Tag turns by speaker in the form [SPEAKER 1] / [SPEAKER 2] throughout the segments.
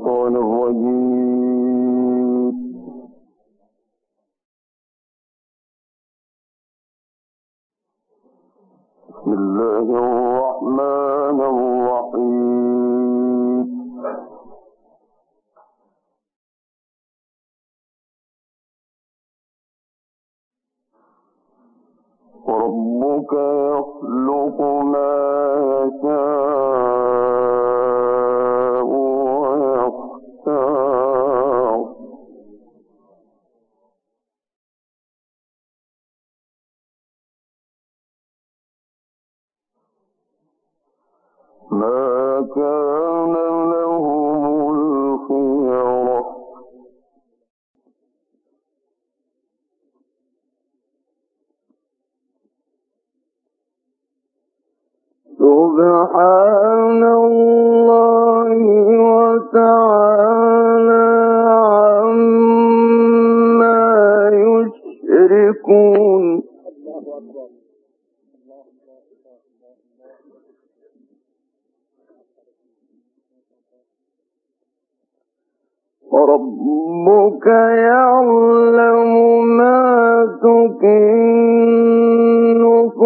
[SPEAKER 1] الشيطان الرجيم. بسم الله الرحمن الرحيم. وربك يخلق ما يشاء ويختار ما كان لهم الخيرة سبحان الله وتعالى عما يشركون. وربك يعلم ما تكن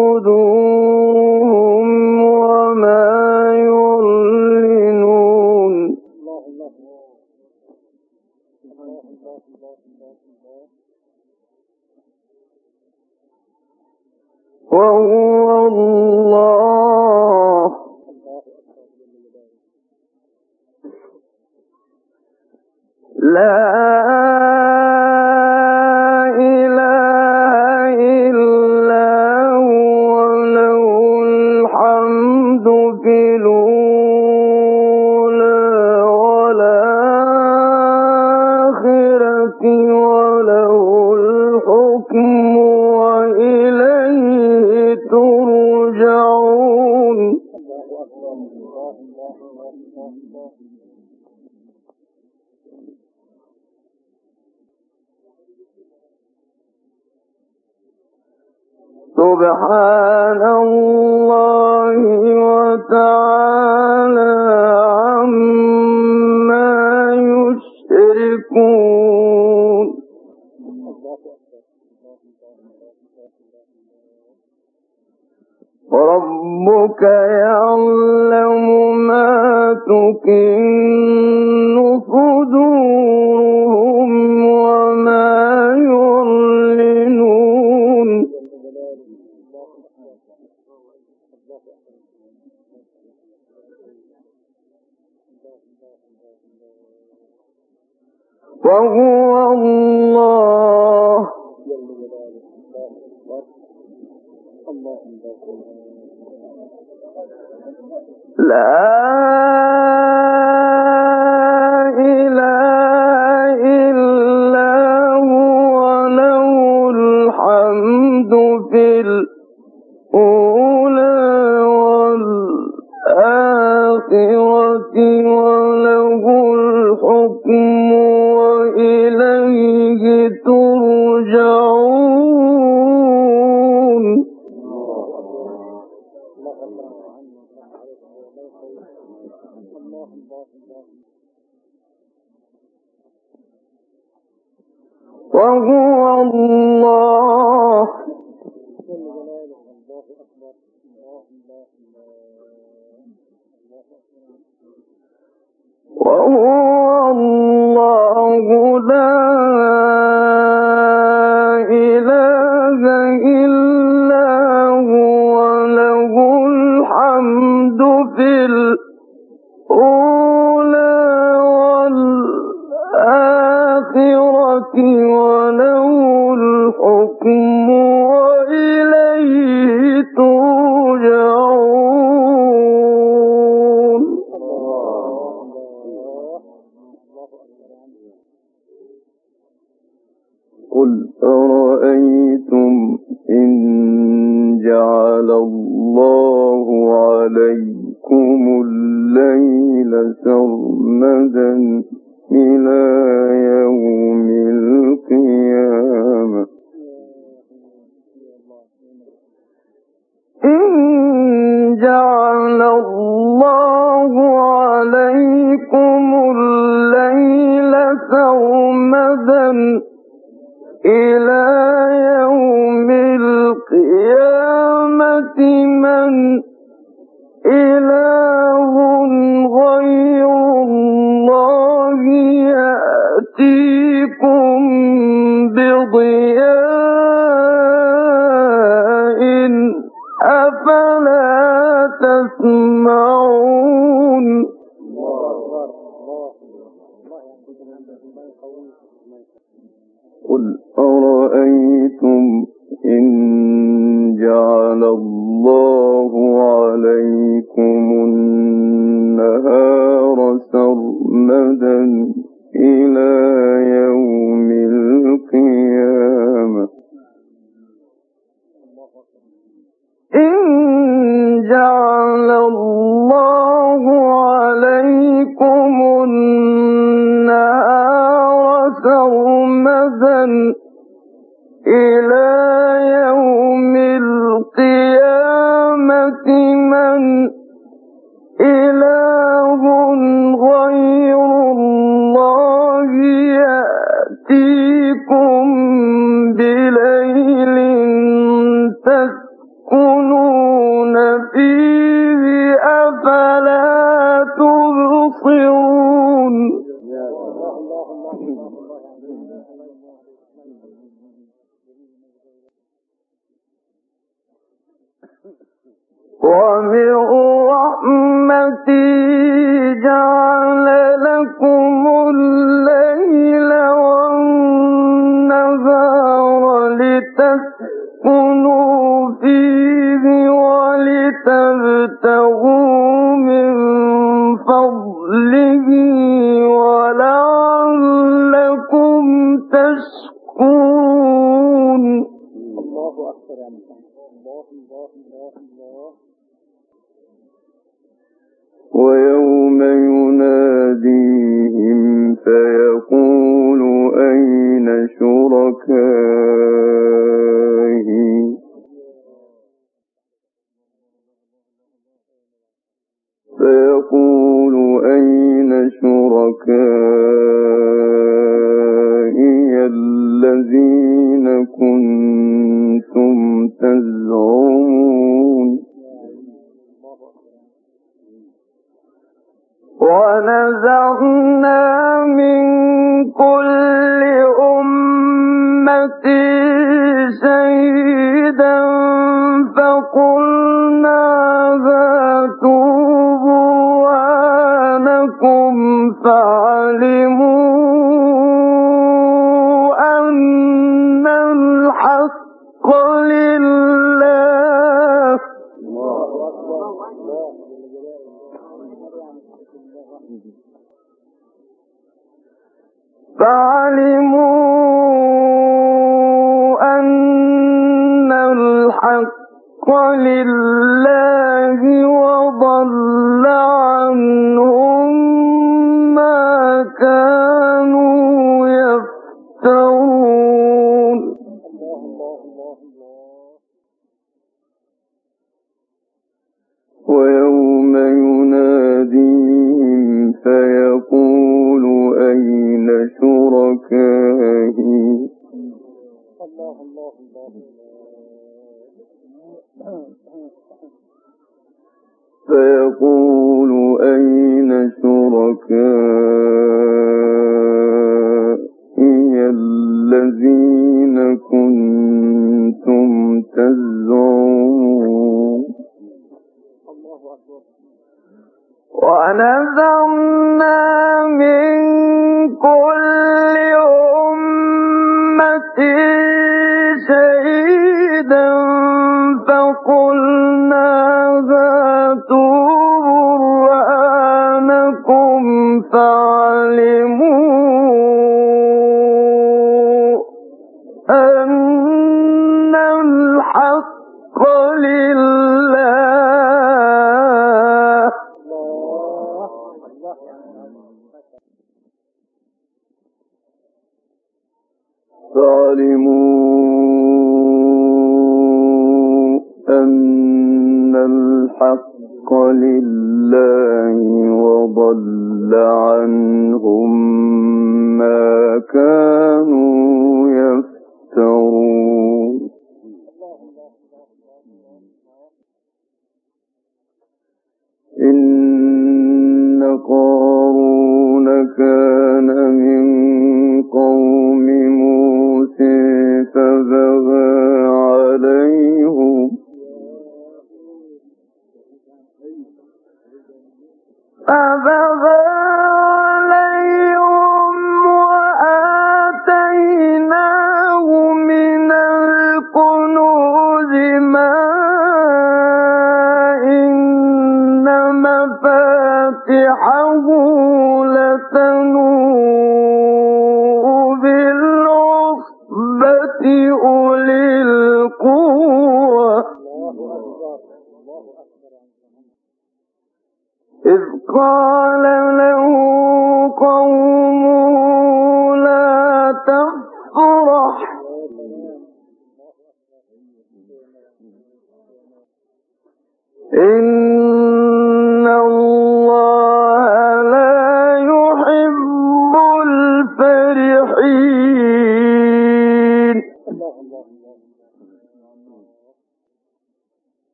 [SPEAKER 1] صدورهم وما يعلنون. وهو الله لا إله إلا هو له الحمد في الأولى والآخرة وله الحكم وإليه ترجعون. سبحان الله وتعالى عما يشركون. وربك يعلم ما تكن صدورهم وما يعلنون. وهو الله لا إله إلا هو له الحمد في الأولى والآخرة وله الحكم وإليه ترجعون. وهو الله لا إله إلا هو له الحمد في الأولى والآخرة وله الحكم وإليه ترجعون. قل أرأيتم إن جعل الله عليكم الليل سرمدا إلى يوم القيامة إن جعل الله عليكم الليل سرمدا إلى يوم القيامة من إله غير الله يأتيكم بضياء أفلا تسمعون قل أرأيتم إن جعل الله عليكم النهار سرمدا إلى يوم القيامة إن جعل الله عليكم النهار سرمدا إلى يوم القيامة من إله غير الله يأتيكم بليل تسكنون فيه أفلا تبصرون ومن رحمته جعل لكم الليل والنهار لتسكنوا فيه ولتبتغوا من فضله ولعلكم تشكرون. الله أكبر يا الله الله الله الله. ويوم يناديهم فيقول أين شركائي الذين كنتم تزعمون ونزعنا من كل أمة شهيدا فقلنا هاتوا برهانكم فعلموا أن الحق لله وضل عنهم ما كانوا يفترون. ويوم يناديهم فيقول أين شركائي الذين كنتم تزعمون ونزعنا من كل أمة شهيدا فقلنا هاتوا برهانكم فعلموا أن الحق لله فعلموا أن الحق لله وضل عنهم ما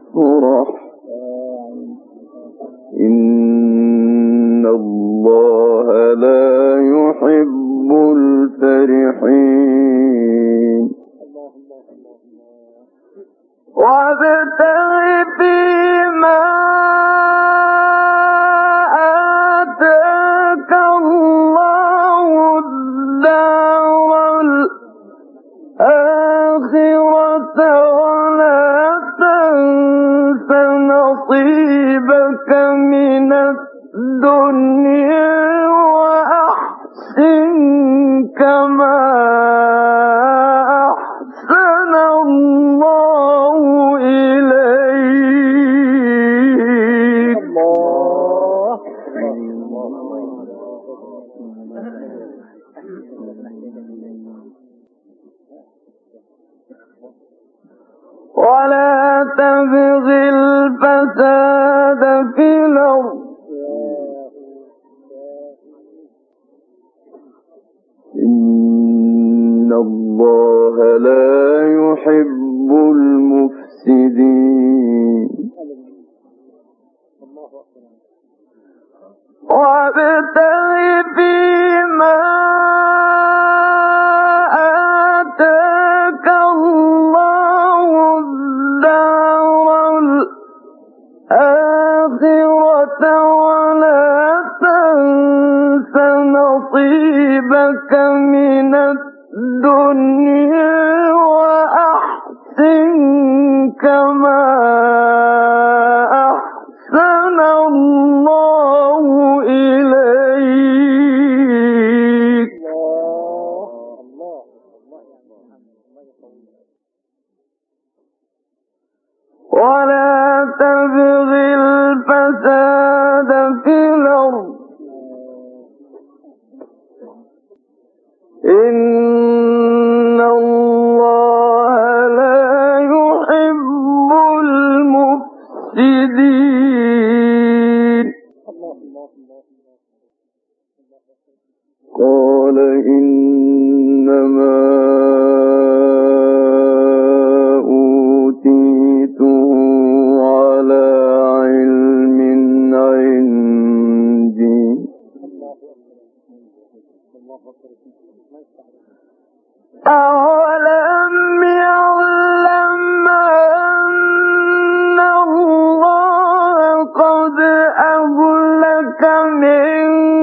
[SPEAKER 2] تفرح إن الله لا يحب الفرحين وابتغ فيما آتاك الله الدار الآخرة ولا تنس نصيبك من الدنيا وأحسن كما أحسن الله إليك. ولا تبغ الفساد في الأرض إن الله لا يحب المفسدين وابتغ فيما آتاك الله الدار الآخرة ولا تنس نصيبك من الدنيا وأحسن كما أحسن الله إليك. ولا تبغ الفساد في الأرض إن الله لا يحب المفسدين. قال إنما أوتيته على علم عندي أولم يعلم أن الله قد أهلك من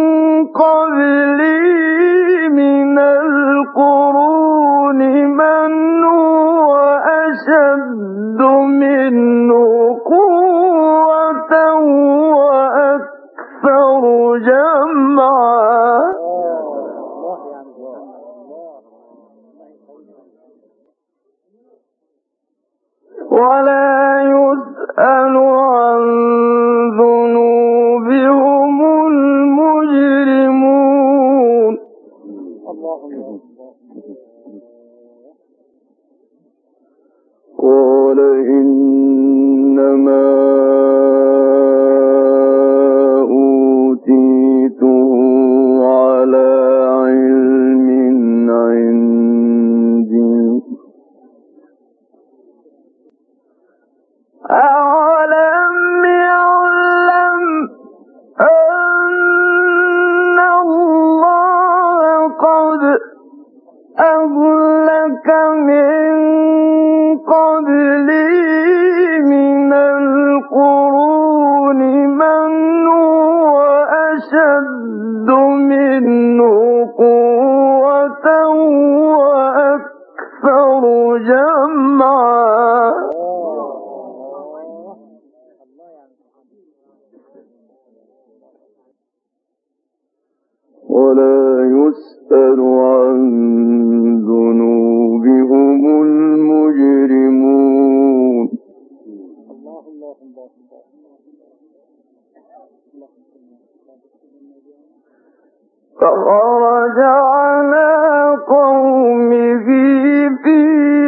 [SPEAKER 2] قبله من القرون من هو أشد منه قوة وأكثر جمعا ولا يسأل عن ذنوبهم المجرمون. قال إنما أوتيته على علم عندي أولم يعلم أن الله قد أهلك من قبله من القرون من هو أشد منه قوة وأكثر جمعا ولا يسأل عن ذنوبهم المجرمون. فخرج على قومه في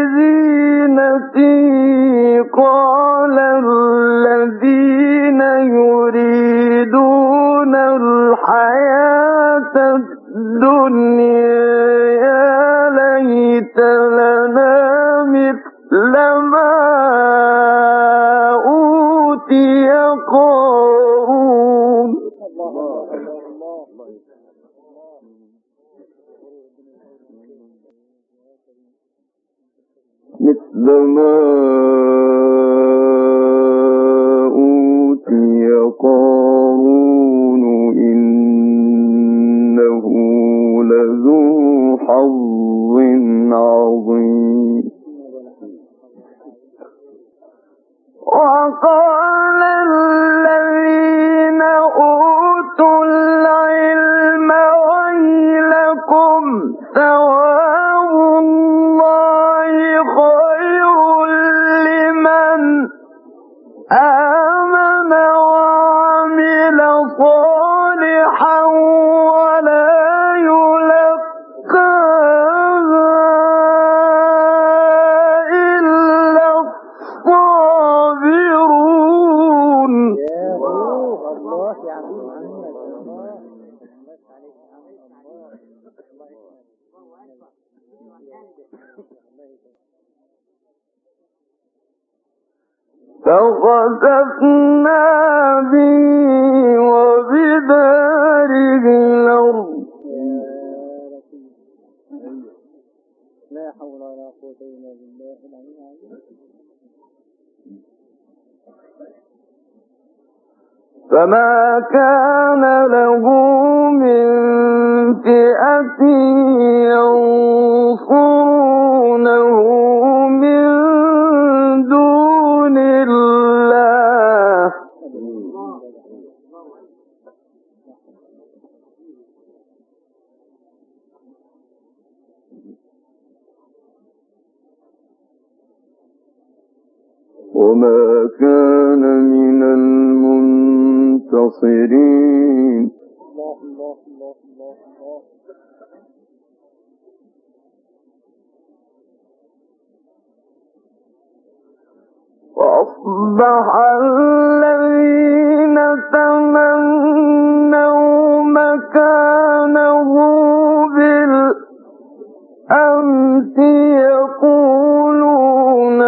[SPEAKER 2] زينته قال الذين يريدون الحياة الدنيا يا ليت لنا مثل ما قارون مثل ما أوتي قارون إنه لذو حظ عظيم وقال الذين أوتوا العلم ويلكم ثواب الله خير لمن آمن وعمل صالحا ولا يلقاها إلا الصابرون.
[SPEAKER 1] الله يا محمد
[SPEAKER 2] فخسفنا به وبداره الأرض
[SPEAKER 1] لا حول ولا قوة إلا بالله العلي العظيم.
[SPEAKER 2] فما كان له من فئة ينصرونه من دون الله وما كان من المنتصرين.
[SPEAKER 1] الله الله الله الله الله.
[SPEAKER 2] وأصبح الذين تمنوا مكانه بالأمس يقولون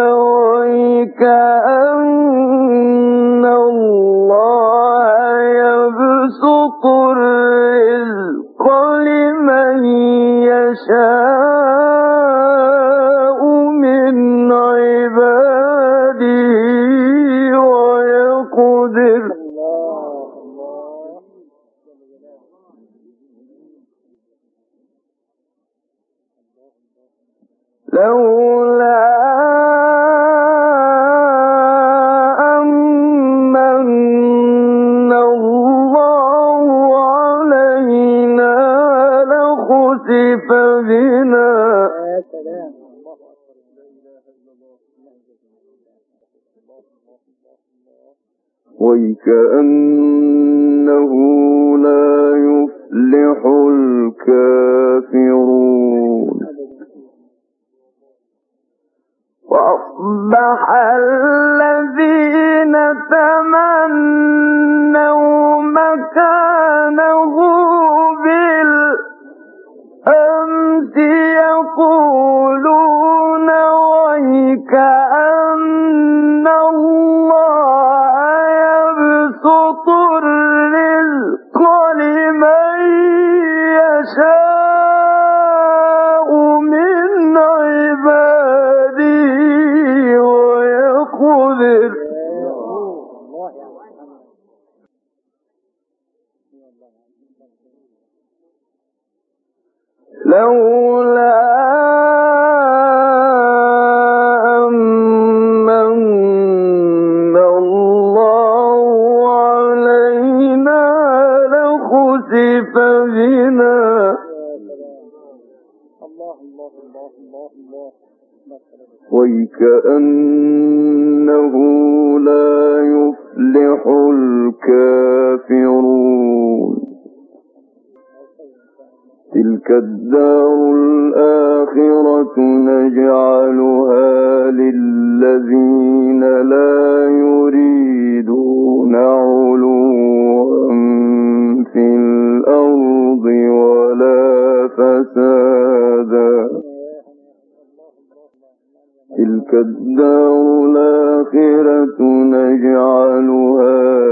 [SPEAKER 2] ويكأن الله يبسط الرزق لمن يشاء من عباده ويقدر لولا أمن الله علينا لخسف بنا ويكأنه لا يفلح الكافرون. وأصبح الذين تمنوا مكانه بالأمس يقولون ويكأن الله يبسط الرزق لمن يشاء من عباده ويقدر لولا أمن الله علينا لخسف بنا ويكأنه لا يفلح الكافرون. تلك الدار الآخرة نجعلها للذين لا يريدون علوا في الأرض ولا فسادا. تلك الدار الآخرة نجعلها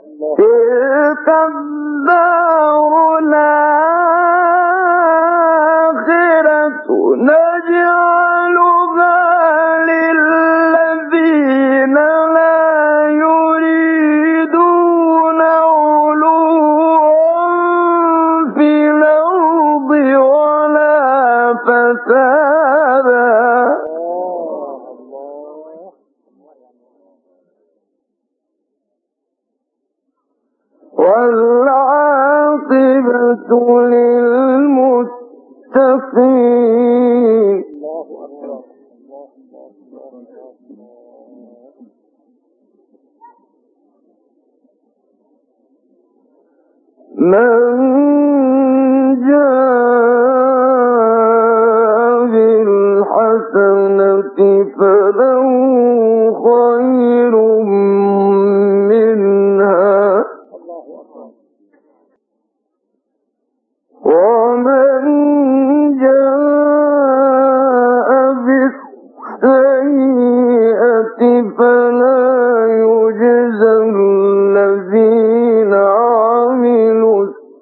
[SPEAKER 2] تلك الدار الآخرة نجعلها للذين لا يريدون علوا في الأرض ولا فسادا والعاقبة للمتقين من جاء بالحسنة فله خير منها ومن جاء بالسيئة فلا يجزى الذين عملوا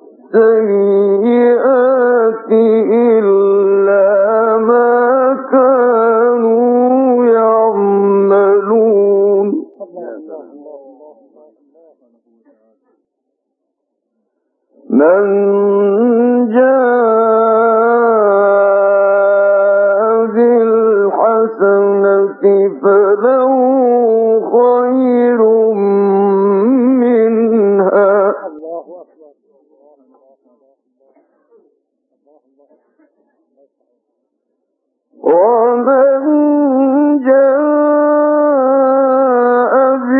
[SPEAKER 2] السيئات إلا ما كانوا يعملون من جاء بالحسنة فله خير منها ومن جاء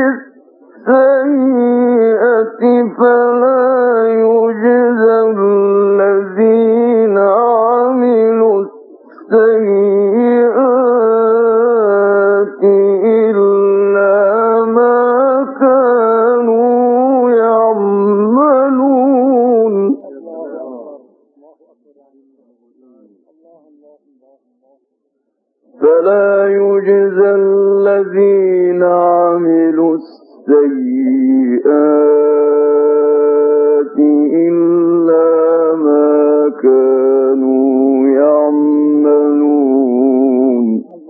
[SPEAKER 2] بالسيئة فلا يجزى الذين عملوا السيئات إلا ما كانوا يعملون فلا يجزى الذين عملوا السيئات إلا ما كانوا يعملون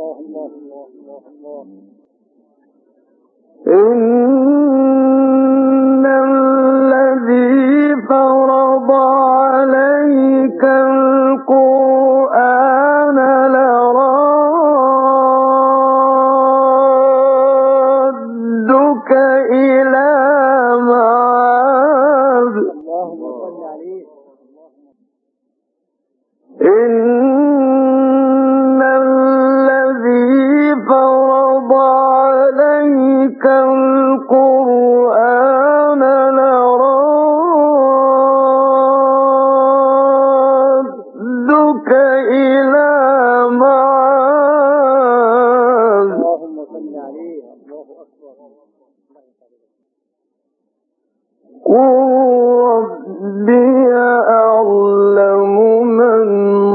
[SPEAKER 2] إن الذي فرض عليك القرآن لرادك إلى معاد إن الذي فرض عليك القرآن لرادك إلى معاد قل ربي أعلم من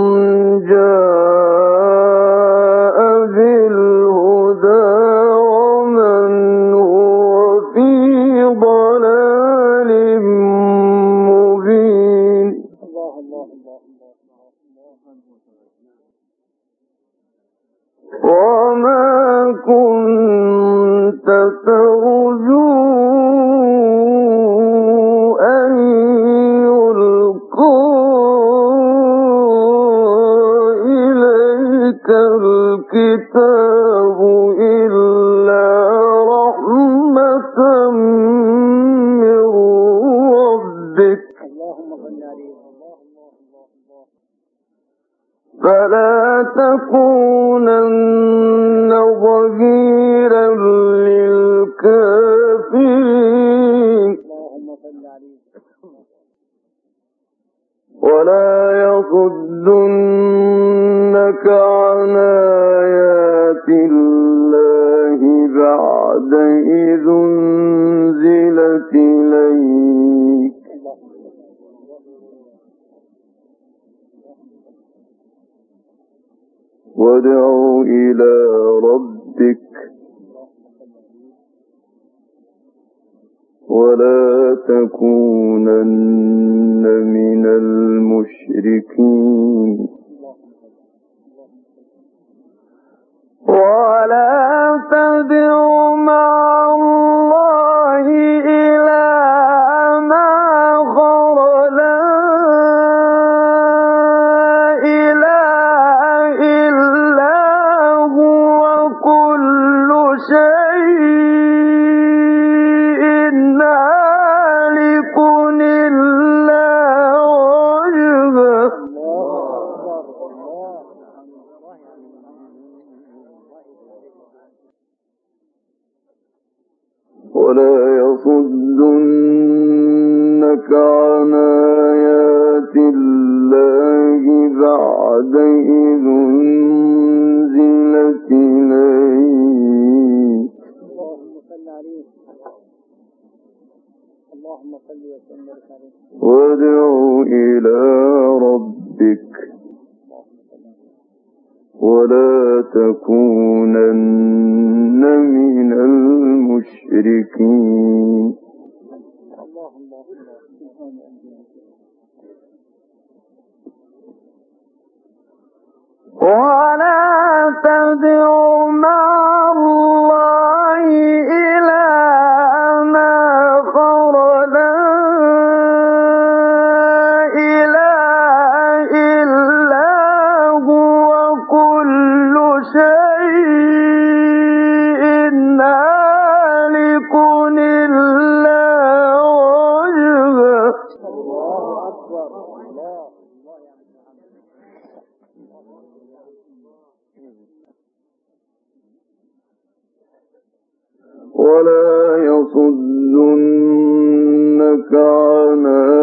[SPEAKER 2] جاء بالهدى ومن هو في ضلال مبين وما كنت ترجو أن يلقى إليك الكتاب إلا رحمة من ربك فلا تكونن ظهيرا للكافرين ولا يصدنك عن آيات الله بعد إذ أنزلت إليك وادع إلى ربك ولا تكونن من المشركين ولا تدع مع الله إلها آخر لا إله إلا هو كل شيء هالك إلا وجهه ولا يصدنك عن آيات الله بعد إذ أنزلت إليك وادع إلى ربك ولا تكونن من المشركين ولا تدع مع الله إلها آخر لا إله إلا هو كل شيء هالك إلا وجهه ولا يصدنك عن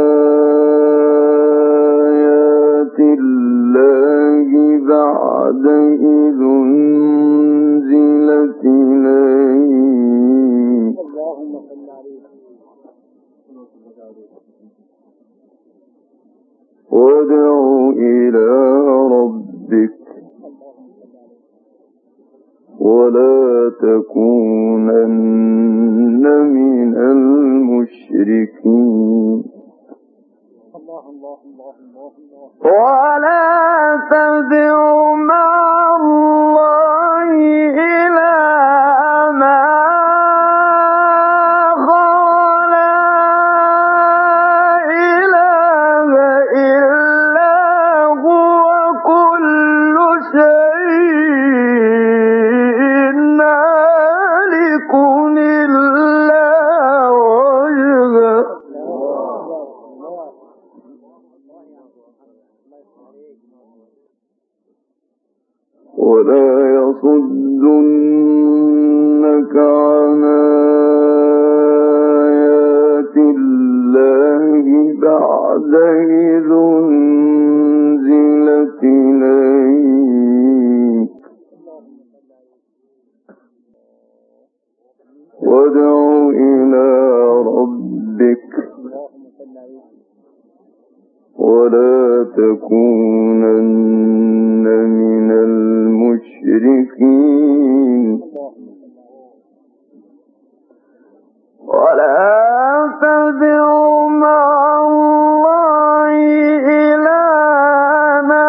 [SPEAKER 2] آيات الله بعد إذ أنزلت إليك وادع إلى ربك ولا تكونن من المشركين ولا تدع مع الله إلها آخر لا إله إلا هو كل شيء هالك إلا وجهه ولا يصدنك عن آيات الله بعد إذ أنزلت إليك وادع إلى ربك ولا تكونن من المشركين ولا تدع مع الله إلها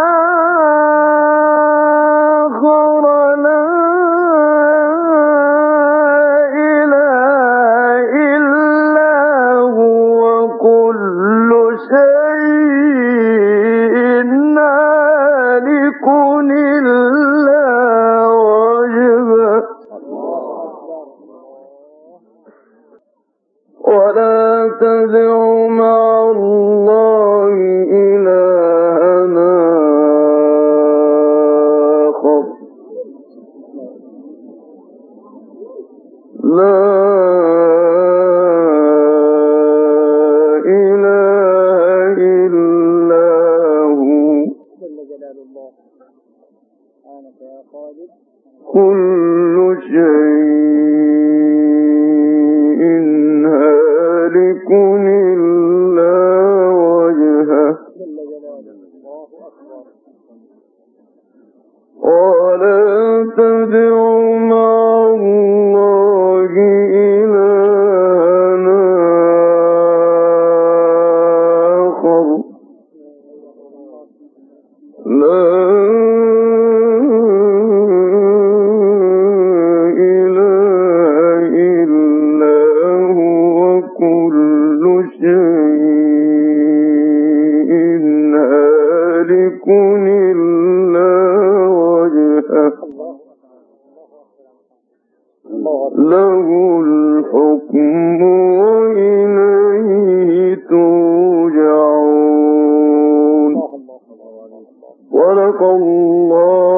[SPEAKER 2] آخر لا إله إلا هو كل شيء هالك إلا وجهه ولا تدع مع الله إلها آخر لا إله إلا هو كل شيء هالك إلا وجهه ولا تدع مع الله إلها كل شيء هالك إلا وجهه له الحكم وإليه ترجعون. صدق الله